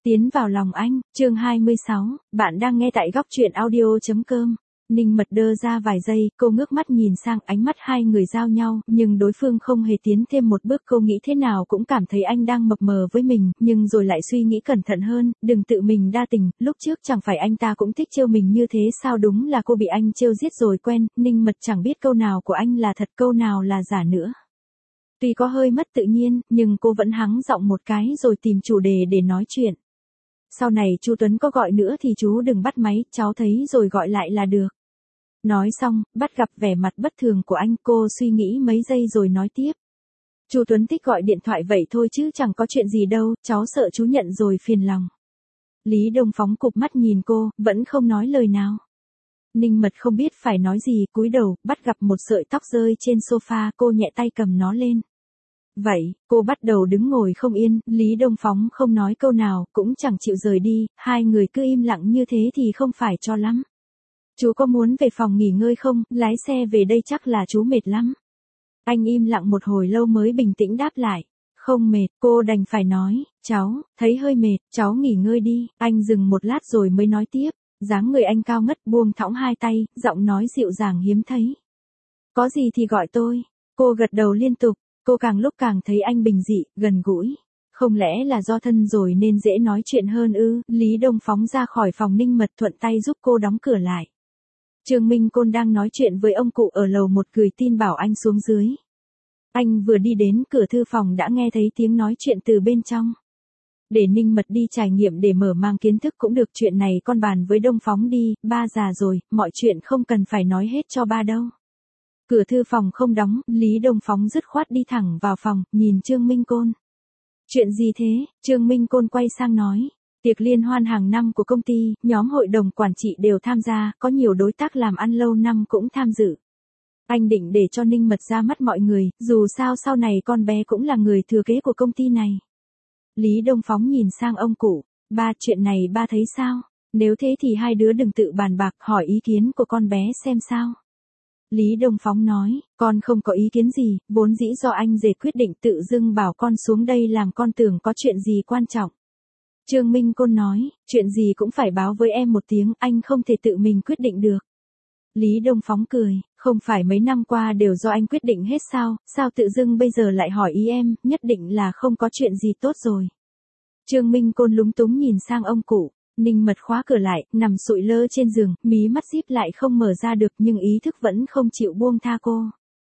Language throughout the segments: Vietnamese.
Tiến vào lòng anh, chương 26, bạn đang nghe tại góc truyện audio.com. Ninh Mật đơ ra vài giây, cô ngước mắt nhìn sang, ánh mắt hai người giao nhau, nhưng đối phương không hề tiến thêm một bước. Cô nghĩ thế nào cũng cảm thấy anh đang mập mờ với mình, nhưng rồi lại suy nghĩ cẩn thận hơn, đừng tự mình đa tình, lúc trước chẳng phải anh ta cũng thích trêu mình như thế sao? Đúng là cô bị anh trêu giết rồi quen. Ninh Mật chẳng biết câu nào của anh là thật, câu nào là giả nữa. Tuy có hơi mất tự nhiên, nhưng cô vẫn hắng giọng một cái rồi tìm chủ đề để nói chuyện. Sau này Chu Tuấn có gọi nữa thì chú đừng bắt máy, cháu thấy rồi gọi lại là được. Nói xong, bắt gặp vẻ mặt bất thường của anh, cô suy nghĩ mấy giây rồi nói tiếp. Chu Tuấn thích gọi điện thoại vậy thôi chứ chẳng có chuyện gì đâu, cháu sợ chú nhận rồi phiền lòng. Lý Đông Phóng cụp mắt nhìn cô, vẫn không nói lời nào. Ninh Mật không biết phải nói gì, cúi đầu, bắt gặp một sợi tóc rơi trên sofa, cô nhẹ tay cầm nó lên. Vậy, cô bắt đầu đứng ngồi không yên, Lý Đông Phóng không nói câu nào, cũng chẳng chịu rời đi, hai người cứ im lặng như thế thì không phải cho lắm. Chú có muốn về phòng nghỉ ngơi không, lái xe về đây chắc là chú mệt lắm. Anh im lặng một hồi lâu mới bình tĩnh đáp lại. Không mệt, cô đành phải nói, cháu, thấy hơi mệt, cháu nghỉ ngơi đi. Anh dừng một lát rồi mới nói tiếp, dáng người anh cao ngất buông thõng hai tay, giọng nói dịu dàng hiếm thấy. Có gì thì gọi tôi. Cô gật đầu liên tục. Cô càng lúc càng thấy anh bình dị, gần gũi. Không lẽ là do thân rồi nên dễ nói chuyện hơn ư? Lý Đông Phóng ra khỏi phòng. Ninh Mật thuận tay giúp cô đóng cửa lại. Trương Minh Côn đang nói chuyện với ông cụ ở lầu một, gửi tin bảo anh xuống dưới. Anh vừa đi đến cửa thư phòng đã nghe thấy tiếng nói chuyện từ bên trong. Để Ninh Mật đi trải nghiệm để mở mang kiến thức cũng được, chuyện này con bàn với Đông Phóng đi, ba già rồi, mọi chuyện không cần phải nói hết cho ba đâu. Cửa thư phòng không đóng, Lý Đông Phóng dứt khoát đi thẳng vào phòng, nhìn Trương Minh Côn. Chuyện gì thế? Trương Minh Côn quay sang nói. Tiệc liên hoan hàng năm của công ty, nhóm hội đồng quản trị đều tham gia, có nhiều đối tác làm ăn lâu năm cũng tham dự. Anh định để cho Ninh Mật ra mắt mọi người, dù sao sau này con bé cũng là người thừa kế của công ty này. Lý Đông Phóng nhìn sang ông cụ. Ba, chuyện này ba thấy sao? Nếu thế thì hai đứa đừng tự bàn bạc, hỏi ý kiến của con bé xem sao. Lý Đông Phóng nói, con không có ý kiến gì, vốn dĩ do anh rể quyết định, tự dưng bảo con xuống đây làm con tưởng có chuyện gì quan trọng. Trương Minh Côn nói, chuyện gì cũng phải báo với em một tiếng, anh không thể tự mình quyết định được. Lý Đông Phóng cười, không phải mấy năm qua đều do anh quyết định hết sao, sao tự dưng bây giờ lại hỏi ý em, nhất định là không có chuyện gì tốt rồi. Trương Minh Côn lúng túng nhìn sang ông cụ. Ninh Mật khóa cửa lại, nằm sụi lơ trên giường, mí mắt díp lại không mở ra được nhưng ý thức vẫn không chịu buông tha cô.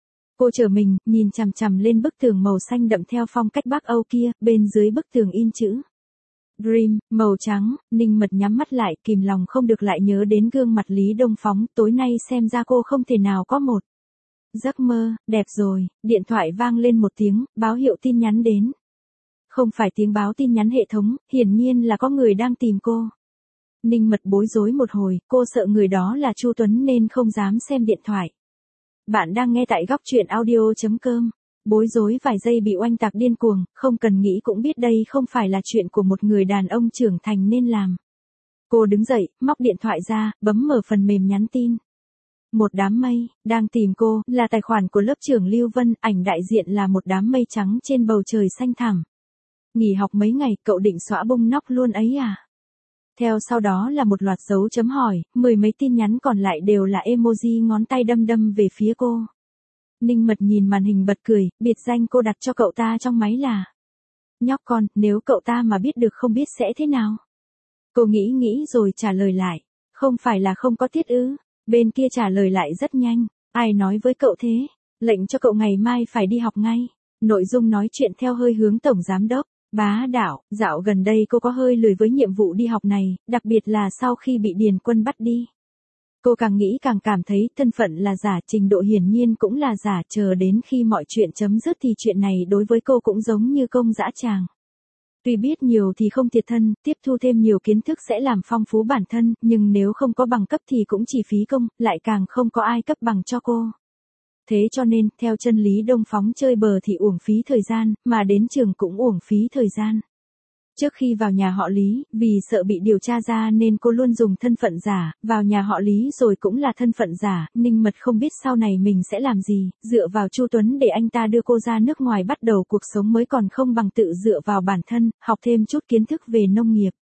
Cô trở mình, nhìn chằm chằm lên bức tường màu xanh đậm theo phong cách Bắc Âu kia, bên dưới bức tường in chữ Dream, màu trắng. Ninh Mật nhắm mắt lại, kìm lòng không được lại nhớ đến gương mặt Lý Đông Phóng, tối nay xem ra cô không thể nào có một giấc mơ đẹp rồi. Điện thoại vang lên một tiếng, báo hiệu tin nhắn đến. Không phải tiếng báo tin nhắn hệ thống, hiển nhiên là có người đang tìm cô. Ninh Mật bối rối một hồi, cô sợ người đó là Chu Tuấn nên không dám xem điện thoại. Bạn đang nghe tại góc truyện audio.com. Bối rối vài giây bị oanh tạc điên cuồng, không cần nghĩ cũng biết đây không phải là chuyện của một người đàn ông trưởng thành nên làm. Cô đứng dậy, móc điện thoại ra, bấm mở phần mềm nhắn tin. Một đám mây, đang tìm cô, là tài khoản của lớp trưởng Lưu Vân, ảnh đại diện là một đám mây trắng trên bầu trời xanh thẳm. Nghỉ học mấy ngày, cậu định xóa bông nóc luôn ấy à? Theo sau đó là một loạt dấu chấm hỏi, 10 mấy tin nhắn còn lại đều là emoji ngón tay đâm đâm về phía cô. Ninh Mật nhìn màn hình bật cười, biệt danh cô đặt cho cậu ta trong máy là nhóc con, nếu cậu ta mà biết được không biết sẽ thế nào. Cô nghĩ rồi trả lời lại, không phải là không có tiết ư? Bên kia trả lời lại rất nhanh, ai nói với cậu thế? Lệnh cho cậu ngày mai phải đi học ngay. Nội dung nói chuyện theo hơi hướng tổng giám đốc. Bá đạo, dạo gần đây cô có hơi lười với nhiệm vụ đi học này, đặc biệt là sau khi bị Điền Quân bắt đi. Cô càng nghĩ càng cảm thấy thân phận là giả, trình độ hiển nhiên cũng là giả, chờ đến khi mọi chuyện chấm dứt thì chuyện này đối với cô cũng giống như công dã tràng. Tuy biết nhiều thì không thiệt thân, tiếp thu thêm nhiều kiến thức sẽ làm phong phú bản thân, nhưng nếu không có bằng cấp thì cũng chỉ phí công, lại càng không có ai cấp bằng cho cô. Thế cho nên, theo chân Lý Đông Phóng, chơi bờ thì uổng phí thời gian, mà đến trường cũng uổng phí thời gian. Trước khi vào nhà họ Lý, vì sợ bị điều tra ra nên cô luôn dùng thân phận giả, vào nhà họ Lý rồi cũng là thân phận giả. Ninh Mật không biết sau này mình sẽ làm gì, dựa vào Chu Tuấn để anh ta đưa cô ra nước ngoài bắt đầu cuộc sống mới còn không bằng tự dựa vào bản thân, học thêm chút kiến thức về nông nghiệp.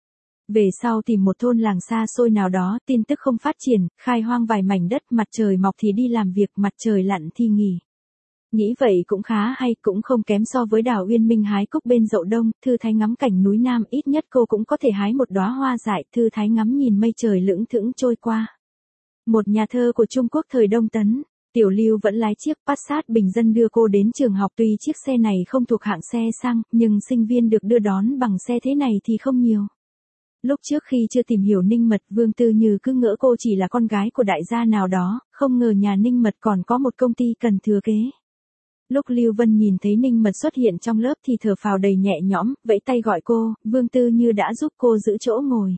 Về sau tìm một thôn làng xa xôi nào đó, tin tức không phát triển, khai hoang vài mảnh đất, mặt trời mọc thì đi làm việc, mặt trời lặn thì nghỉ. Nghĩ vậy cũng khá hay, cũng không kém so với Đào Uyên Minh hái cúc bên Dậu Đông, thư thái ngắm cảnh núi Nam, ít nhất cô cũng có thể hái một đóa hoa dại, thư thái ngắm nhìn mây trời lững thững trôi qua. Một nhà thơ của Trung Quốc thời Đông Tấn, Tiểu Lưu vẫn lái chiếc Passat bình dân đưa cô đến trường học, tuy chiếc xe này không thuộc hạng xe sang, nhưng sinh viên được đưa đón bằng xe thế này thì không nhiều. Lúc trước khi chưa tìm hiểu Ninh Mật, Vương Tư Như cứ ngỡ cô chỉ là con gái của đại gia nào đó, không ngờ nhà Ninh Mật còn có một công ty cần thừa kế. Lúc Lưu Vân nhìn thấy Ninh Mật xuất hiện trong lớp thì thở phào đầy nhẹ nhõm, vẫy tay gọi cô, Vương Tư Như đã giúp cô giữ chỗ ngồi.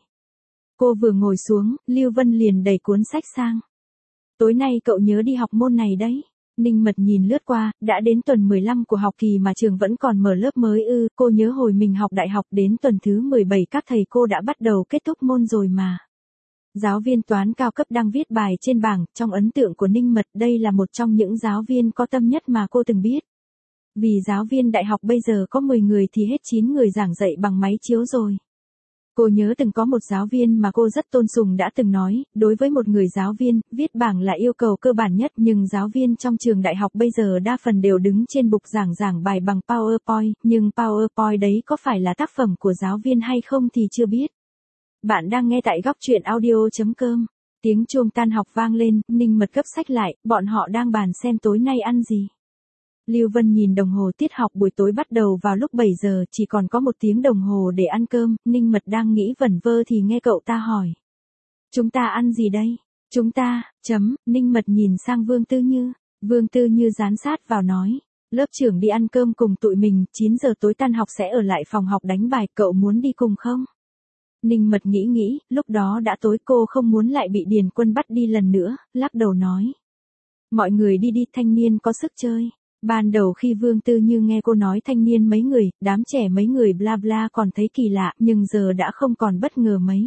Cô vừa ngồi xuống, Lưu Vân liền đẩy cuốn sách sang. Tối nay cậu nhớ đi học môn này đấy. Ninh Mật nhìn lướt qua, đã đến tuần 15 của học kỳ mà trường vẫn còn mở lớp mới ư, cô nhớ hồi mình học đại học đến tuần thứ 17 các thầy cô đã bắt đầu kết thúc môn rồi mà. Giáo viên toán cao cấp đang viết bài trên bảng, trong ấn tượng của Ninh Mật đây là một trong những giáo viên có tâm nhất mà cô từng biết. Vì giáo viên đại học bây giờ có 10 người thì hết 9 người giảng dạy bằng máy chiếu rồi. Cô nhớ từng có một giáo viên mà cô rất tôn sùng đã từng nói, đối với một người giáo viên, viết bảng là yêu cầu cơ bản nhất, nhưng giáo viên trong trường đại học bây giờ đa phần đều đứng trên bục giảng bài bằng PowerPoint, nhưng PowerPoint đấy có phải là tác phẩm của giáo viên hay không thì chưa biết. Bạn đang nghe tại góc truyện audio.com. Tiếng chuông tan học vang lên, Ninh Mật gấp sách lại, bọn họ đang bàn xem tối nay ăn gì. Lưu Vân nhìn đồng hồ tiết học buổi tối bắt đầu vào lúc 7 giờ, chỉ còn có 1 tiếng đồng hồ để ăn cơm, Ninh Mật đang nghĩ vẩn vơ thì nghe cậu ta hỏi. Chúng ta ăn gì đây? Chúng ta, Ninh Mật nhìn sang Vương Tư Như. Vương Tư Như dán sát vào nói. Lớp trưởng đi ăn cơm cùng tụi mình, 9 giờ tối tan học sẽ ở lại phòng học đánh bài, cậu muốn đi cùng không? Ninh Mật nghĩ, lúc đó đã tối cô không muốn lại bị Điền Quân bắt đi lần nữa, lắc đầu nói. Mọi người đi, thanh niên có sức chơi. Ban đầu khi Vương Tư Như nghe cô nói thanh niên mấy người, đám trẻ mấy người bla bla còn thấy kỳ lạ, nhưng giờ đã không còn bất ngờ mấy.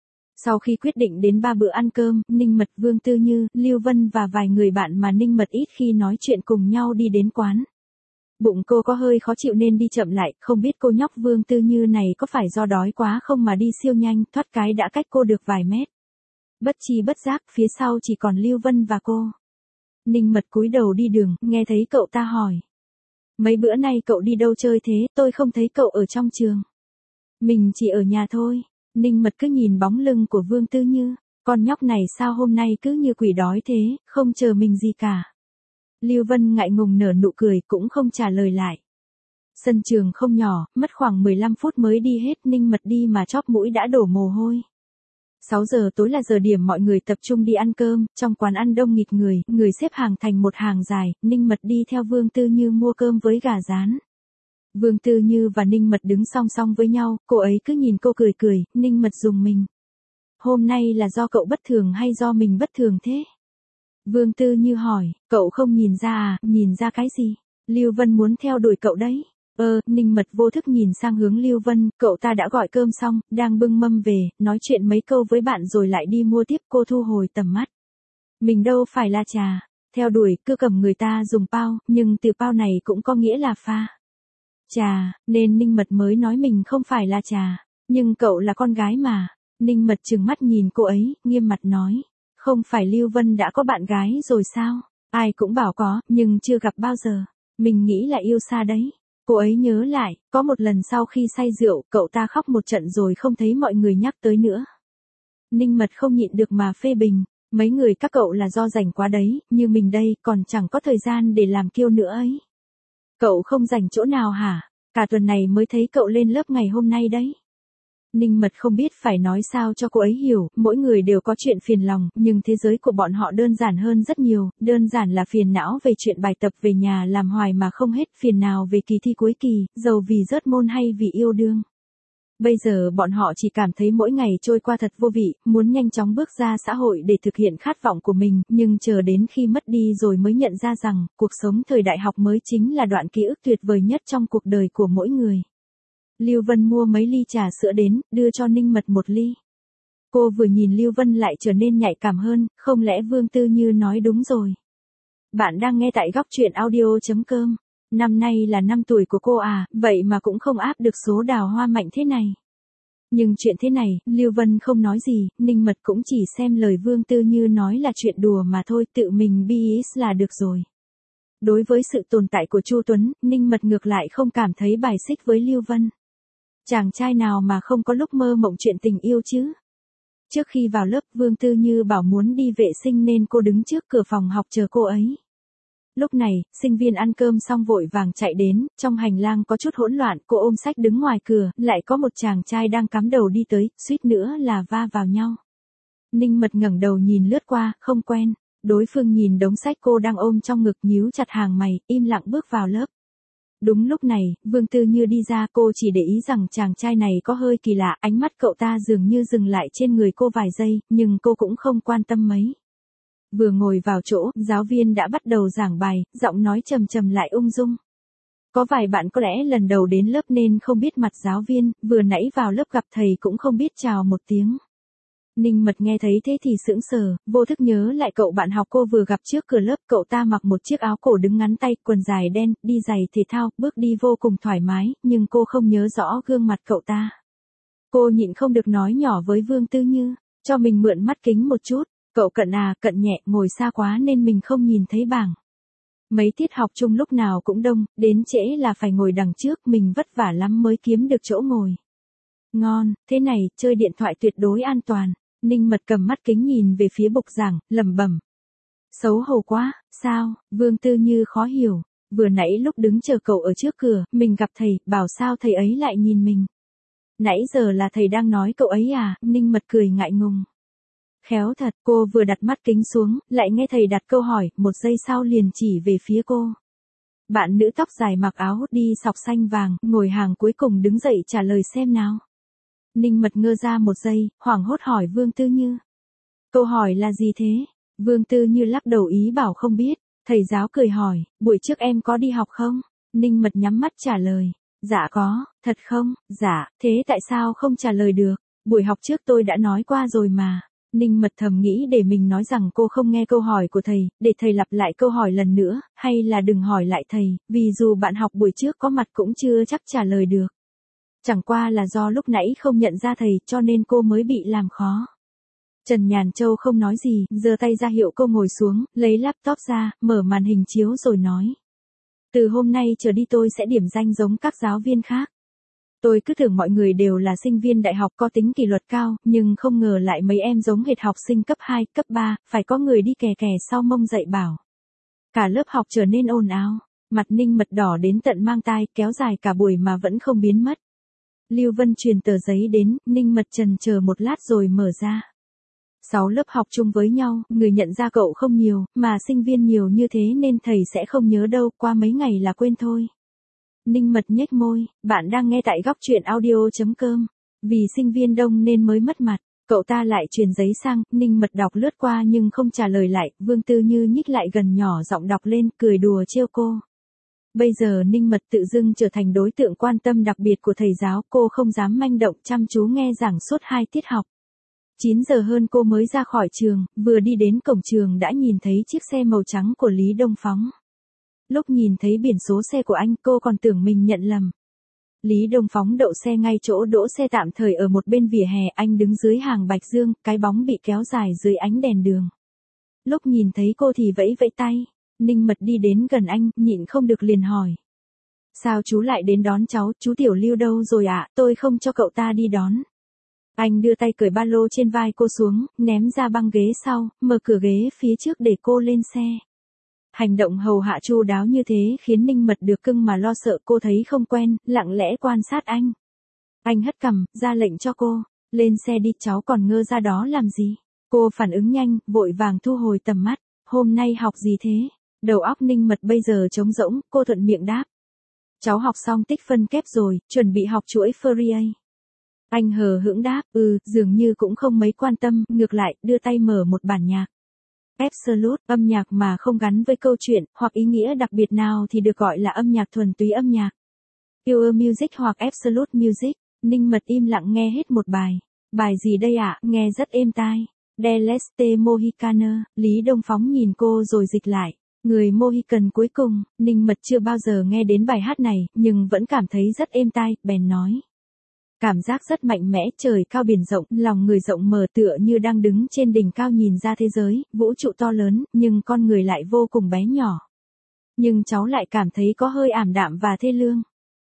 Sau khi quyết định đến 3 bữa ăn cơm, Ninh Mật, Vương Tư Như, Lưu Vân và vài người bạn mà Ninh Mật ít khi nói chuyện cùng nhau đi đến quán. Bụng cô có hơi khó chịu nên đi chậm lại, không biết cô nhóc Vương Tư Như này có phải do đói quá không mà đi siêu nhanh, thoát cái đã cách cô được vài mét. Bất chi bất giác, phía sau chỉ còn Lưu Vân và cô. Ninh Mật cúi đầu đi đường, nghe thấy cậu ta hỏi. Mấy bữa nay cậu đi đâu chơi thế, tôi không thấy cậu ở trong trường. Mình chỉ ở nhà thôi. Ninh Mật cứ nhìn bóng lưng của Vương Tư Như, con nhóc này sao hôm nay cứ như quỷ đói thế, không chờ mình gì cả. Lưu Vân ngại ngùng nở nụ cười cũng không trả lời lại. Sân trường không nhỏ, mất khoảng 15 phút mới đi hết, Ninh Mật đi mà chóp mũi đã đổ mồ hôi. 6 giờ tối là giờ điểm mọi người tập trung đi ăn cơm, trong quán ăn đông nghịt người xếp hàng thành một hàng dài, Ninh Mật đi theo Vương Tư Như mua cơm với gà rán. Vương Tư Như và Ninh Mật đứng song song với nhau, cô ấy cứ nhìn cô cười, Ninh Mật rùng mình. Hôm nay là do cậu bất thường hay do mình bất thường thế? Vương Tư Như hỏi, cậu không nhìn ra à, nhìn ra cái gì? Lưu Vân muốn theo đuổi cậu đấy. Ninh Mật vô thức nhìn sang hướng Lưu Vân, cậu ta đã gọi cơm xong, đang bưng mâm về, nói chuyện mấy câu với bạn rồi lại đi mua tiếp, cô thu hồi tầm mắt. Mình đâu phải là trà, theo đuổi, cứ cầm người ta dùng pao, nhưng từ pao này cũng có nghĩa là pha trà, nên Ninh Mật mới nói mình không phải là trà, nhưng cậu là con gái mà. Ninh Mật trừng mắt nhìn cô ấy, nghiêm mặt nói, không phải Lưu Vân đã có bạn gái rồi sao? Ai cũng bảo có, nhưng chưa gặp bao giờ, mình nghĩ là yêu xa đấy. Cô ấy nhớ lại, có một lần sau khi say rượu, cậu ta khóc một trận rồi không thấy mọi người nhắc tới nữa. Ninh Mật không nhịn được mà phê bình, mấy người các cậu là do rảnh quá đấy, như mình đây, còn chẳng có thời gian để làm kiêu nữa ấy. Cậu không rảnh chỗ nào hả? Cả tuần này mới thấy cậu lên lớp ngày hôm nay đấy. Ninh Mật không biết phải nói sao cho cô ấy hiểu, mỗi người đều có chuyện phiền lòng, nhưng thế giới của bọn họ đơn giản hơn rất nhiều, đơn giản là phiền não về chuyện bài tập về nhà làm hoài mà không hết, phiền nào về kỳ thi cuối kỳ, dầu vì rớt môn hay vì yêu đương. Bây giờ bọn họ chỉ cảm thấy mỗi ngày trôi qua thật vô vị, muốn nhanh chóng bước ra xã hội để thực hiện khát vọng của mình, nhưng chờ đến khi mất đi rồi mới nhận ra rằng, cuộc sống thời đại học mới chính là đoạn ký ức tuyệt vời nhất trong cuộc đời của mỗi người. Lưu Vân mua mấy ly trà sữa đến, đưa cho Ninh Mật một ly. Cô vừa nhìn Lưu Vân lại trở nên nhạy cảm hơn, không lẽ Vương Tư Như nói đúng rồi. Bạn đang nghe tại góc truyện audio.com. Năm nay là năm tuổi của cô à, vậy mà cũng không áp được số đào hoa mạnh thế này. Nhưng chuyện thế này, Lưu Vân không nói gì, Ninh Mật cũng chỉ xem lời Vương Tư Như nói là chuyện đùa mà thôi, tự mình bi là được rồi. Đối với sự tồn tại của Chu Tuấn, Ninh Mật ngược lại không cảm thấy bài xích với Lưu Vân. Chàng trai nào mà không có lúc mơ mộng chuyện tình yêu chứ? Trước khi vào lớp, Vương Tư Như bảo muốn đi vệ sinh nên cô đứng trước cửa phòng học chờ cô ấy. Lúc này, sinh viên ăn cơm xong vội vàng chạy đến, trong hành lang có chút hỗn loạn, cô ôm sách đứng ngoài cửa, lại có một chàng trai đang cắm đầu đi tới, suýt nữa là va vào nhau. Ninh Mật ngẩng đầu nhìn lướt qua, không quen. Đối phương nhìn đống sách cô đang ôm trong ngực nhíu chặt hàng mày, im lặng bước vào lớp. Đúng lúc này, Vương Tư Như đi ra, cô chỉ để ý rằng chàng trai này có hơi kỳ lạ, ánh mắt cậu ta dường như dừng lại trên người cô vài giây, nhưng cô cũng không quan tâm mấy. Vừa ngồi vào chỗ, giáo viên đã bắt đầu giảng bài, giọng nói trầm trầm lại ung dung. Có vài bạn có lẽ lần đầu đến lớp nên không biết mặt giáo viên, vừa nãy vào lớp gặp thầy cũng không biết chào một tiếng. Ninh Mật nghe thấy thế thì sững sờ, vô thức nhớ lại cậu bạn học cô vừa gặp trước cửa lớp, cậu ta mặc một chiếc áo cổ đứng ngắn tay, quần dài đen, đi giày thể thao, bước đi vô cùng thoải mái, nhưng cô không nhớ rõ gương mặt cậu ta. Cô nhịn không được nói nhỏ với Vương Tư Như, cho mình mượn mắt kính một chút, cậu cận à, cận nhẹ, ngồi xa quá nên mình không nhìn thấy bảng. Mấy tiết học chung lúc nào cũng đông, đến trễ là phải ngồi đằng trước, mình vất vả lắm mới kiếm được chỗ ngồi. Ngon, thế này, chơi điện thoại tuyệt đối an toàn. Ninh Mật cầm mắt kính nhìn về phía bục giảng, lẩm bẩm. Xấu hổ quá, sao? Vương Tư Như khó hiểu. Vừa nãy lúc đứng chờ cậu ở trước cửa, mình gặp thầy, bảo sao thầy ấy lại nhìn mình. Nãy giờ là thầy đang nói cậu ấy à? Ninh Mật cười ngại ngùng. Khéo thật, cô vừa đặt mắt kính xuống, lại nghe thầy đặt câu hỏi, một giây sau liền chỉ về phía cô. Bạn nữ tóc dài mặc áo hốt đi sọc xanh vàng, ngồi hàng cuối cùng đứng dậy trả lời xem nào. Ninh Mật ngơ ra một giây, hoảng hốt hỏi Vương Tư Như. Câu hỏi là gì thế? Vương Tư Như lắc đầu ý bảo không biết. Thầy giáo cười hỏi, buổi trước em có đi học không? Ninh Mật nhắm mắt trả lời. Dạ có, thật không? Dạ, thế tại sao không trả lời được? Buổi học trước tôi đã nói qua rồi mà. Ninh Mật thầm nghĩ để mình nói rằng cô không nghe câu hỏi của thầy, để thầy lặp lại câu hỏi lần nữa, hay là đừng hỏi lại thầy, vì dù bạn học buổi trước có mặt cũng chưa chắc trả lời được. Chẳng qua là do lúc nãy không nhận ra thầy cho nên cô mới bị làm khó. Trần Nhàn Châu không nói gì, giơ tay ra hiệu cô ngồi xuống, lấy laptop ra, mở màn hình chiếu rồi nói. Từ hôm nay trở đi tôi sẽ điểm danh giống các giáo viên khác. Tôi cứ tưởng mọi người đều là sinh viên đại học có tính kỷ luật cao, nhưng không ngờ lại mấy em giống hệt học sinh cấp 2, cấp 3, phải có người đi kè kè sau mông dạy bảo. Cả lớp học trở nên ồn ào, mặt Ninh Mật đỏ đến tận mang tai, kéo dài cả buổi mà vẫn không biến mất. Lưu Vân truyền tờ giấy đến, Ninh Mật chần chờ một lát rồi mở ra. 6 lớp học chung với nhau, người nhận ra cậu không nhiều, mà sinh viên nhiều như thế nên thầy sẽ không nhớ đâu, qua mấy ngày là quên thôi. Ninh Mật nhếch môi, bạn đang nghe tại góc truyện audio.com. Vì sinh viên đông nên mới mất mặt, cậu ta lại truyền giấy sang, Ninh Mật đọc lướt qua nhưng không trả lời lại, Vương Tư Như nhích lại gần nhỏ giọng đọc lên, cười đùa trêu cô. Bây giờ Ninh Mật tự dưng trở thành đối tượng quan tâm đặc biệt của thầy giáo, cô không dám manh động, chăm chú nghe giảng suốt 2 tiết học. 9 giờ hơn cô mới ra khỏi trường, vừa đi đến cổng trường đã nhìn thấy chiếc xe màu trắng của Lý Đông Phóng. Lúc nhìn thấy biển số xe của anh, cô còn tưởng mình nhận lầm. Lý Đông Phóng đậu xe ngay chỗ đỗ xe tạm thời ở một bên vỉa hè, anh đứng dưới hàng bạch dương, cái bóng bị kéo dài dưới ánh đèn đường. Lúc nhìn thấy cô thì vẫy vẫy tay. Ninh Mật đi đến gần anh, nhịn không được liền hỏi. Sao chú lại đến đón cháu, chú Tiểu Lưu đâu rồi ạ, tôi không cho cậu ta đi đón. Anh đưa tay cởi ba lô trên vai cô xuống, ném ra băng ghế sau, mở cửa ghế phía trước để cô lên xe. Hành động hầu hạ chu đáo như thế khiến Ninh Mật được cưng mà lo sợ, cô thấy không quen, lặng lẽ quan sát anh. Anh hất cằm, ra lệnh cho cô, lên xe đi, cháu còn ngơ ra đó làm gì. Cô phản ứng nhanh, vội vàng thu hồi tầm mắt, hôm nay học gì thế? Đầu óc Ninh Mật bây giờ trống rỗng, cô thuận miệng đáp. Cháu học xong tích phân kép rồi, chuẩn bị học chuỗi Fourier. Anh hờ hững đáp, dường như cũng không mấy quan tâm, ngược lại, đưa tay mở một bản nhạc. Absolute, âm nhạc mà không gắn với câu chuyện, hoặc ý nghĩa đặc biệt nào thì được gọi là âm nhạc thuần túy âm nhạc. Pure Music hoặc Absolute Music, Ninh Mật im lặng nghe hết một bài. Bài gì đây ạ, nghe rất êm tai. De l'Este Mohicano, Lý Đông Phóng nhìn cô rồi dịch lại. Người Mohican cuối cùng, Ninh Mật chưa bao giờ nghe đến bài hát này, nhưng vẫn cảm thấy rất êm tai, bèn nói. Cảm giác rất mạnh mẽ, trời cao biển rộng, lòng người rộng mở tựa như đang đứng trên đỉnh cao nhìn ra thế giới, vũ trụ to lớn, nhưng con người lại vô cùng bé nhỏ. Nhưng cháu lại cảm thấy có hơi ảm đạm và thê lương.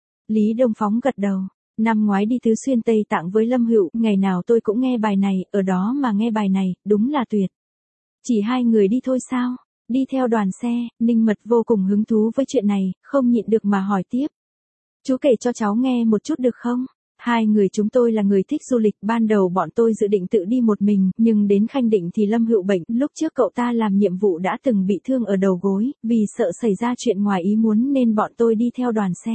Lý Đông Phóng gật đầu. Năm ngoái đi Tứ Xuyên Tây Tạng với Lâm Hữu, ngày nào tôi cũng nghe bài này, ở đó mà nghe bài này, đúng là tuyệt. Chỉ hai người đi thôi sao? Đi theo đoàn xe, Ninh Mật vô cùng hứng thú với chuyện này, không nhịn được mà hỏi tiếp. Chú kể cho cháu nghe một chút được không? Hai người chúng tôi là người thích du lịch, ban đầu bọn tôi dự định tự đi một mình, nhưng đến Khanh Định thì Lâm Hữu bệnh, lúc trước cậu ta làm nhiệm vụ đã từng bị thương ở đầu gối, vì sợ xảy ra chuyện ngoài ý muốn nên bọn tôi đi theo đoàn xe.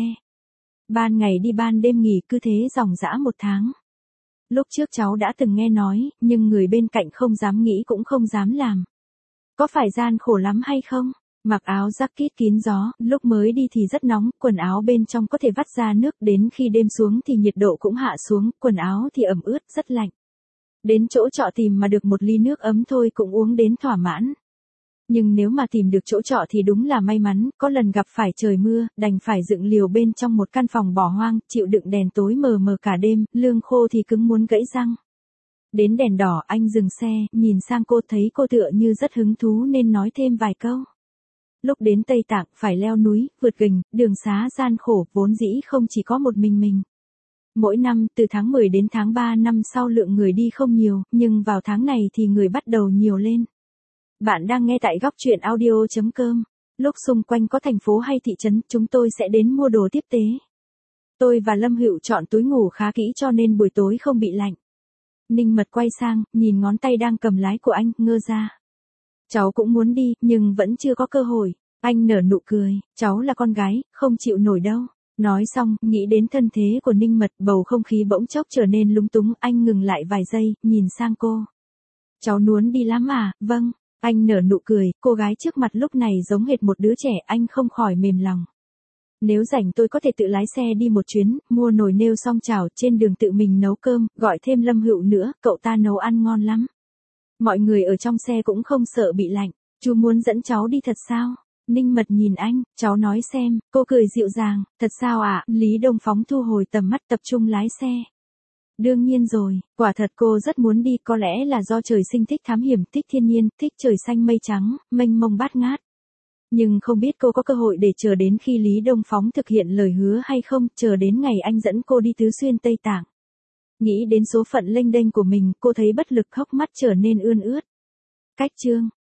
Ban ngày đi ban đêm nghỉ, cứ thế dòng dã 1 tháng. Lúc trước cháu đã từng nghe nói, nhưng người bên cạnh không dám nghĩ cũng không dám làm. Có phải gian khổ lắm hay không? Mặc áo jacket kín gió, lúc mới đi thì rất nóng, quần áo bên trong có thể vắt ra nước, đến khi đêm xuống thì nhiệt độ cũng hạ xuống, quần áo thì ẩm ướt, rất lạnh. Đến chỗ trọ tìm mà được một ly nước ấm thôi cũng uống đến thỏa mãn. Nhưng nếu mà tìm được chỗ trọ thì đúng là may mắn, có lần gặp phải trời mưa, đành phải dựng liều bên trong một căn phòng bỏ hoang, chịu đựng đèn tối mờ mờ cả đêm, lương khô thì cứng muốn gãy răng. Đến đèn đỏ anh dừng xe, nhìn sang cô thấy cô tựa như rất hứng thú nên nói thêm vài câu. Lúc đến Tây Tạng phải leo núi, vượt gành, đường xá gian khổ, vốn dĩ không chỉ có một mình. Mỗi năm, từ tháng 10 đến tháng 3 năm sau lượng người đi không nhiều, nhưng vào tháng này thì người bắt đầu nhiều lên. Bạn đang nghe tại góc truyện audio.com. Lúc xung quanh có thành phố hay thị trấn, chúng tôi sẽ đến mua đồ tiếp tế. Tôi và Lâm Hữu chọn túi ngủ khá kỹ cho nên buổi tối không bị lạnh. Ninh Mật quay sang, nhìn ngón tay đang cầm lái của anh, ngơ ra. Cháu cũng muốn đi, nhưng vẫn chưa có cơ hội. Anh nở nụ cười, cháu là con gái, không chịu nổi đâu. Nói xong, nghĩ đến thân thế của Ninh Mật, bầu không khí bỗng chốc trở nên lúng túng, anh ngừng lại vài giây, nhìn sang cô. Cháu muốn đi lắm à? Vâng. Anh nở nụ cười, cô gái trước mặt lúc này giống hệt một đứa trẻ, anh không khỏi mềm lòng. Nếu rảnh tôi có thể tự lái xe đi một chuyến, mua nồi nêu xong chảo, trên đường tự mình nấu cơm, gọi thêm Lâm Hữu nữa, cậu ta nấu ăn ngon lắm. Mọi người ở trong xe cũng không sợ bị lạnh. Chú muốn dẫn cháu đi thật sao? Ninh Mật nhìn anh, cháu nói xem, cô cười dịu dàng, thật sao ạ? Lý Đông Phóng thu hồi tầm mắt tập trung lái xe. Đương nhiên rồi, quả thật cô rất muốn đi, có lẽ là do trời sinh thích thám hiểm, thích thiên nhiên, thích trời xanh mây trắng, mênh mông bát ngát. Nhưng không biết cô có cơ hội để chờ đến khi Lý Đông Phóng thực hiện lời hứa hay không, chờ đến ngày anh dẫn cô đi Tứ Xuyên Tây Tạng. Nghĩ đến số phận lênh đênh của mình, cô thấy bất lực, hốc mắt trở nên ươn ướt. Cách chương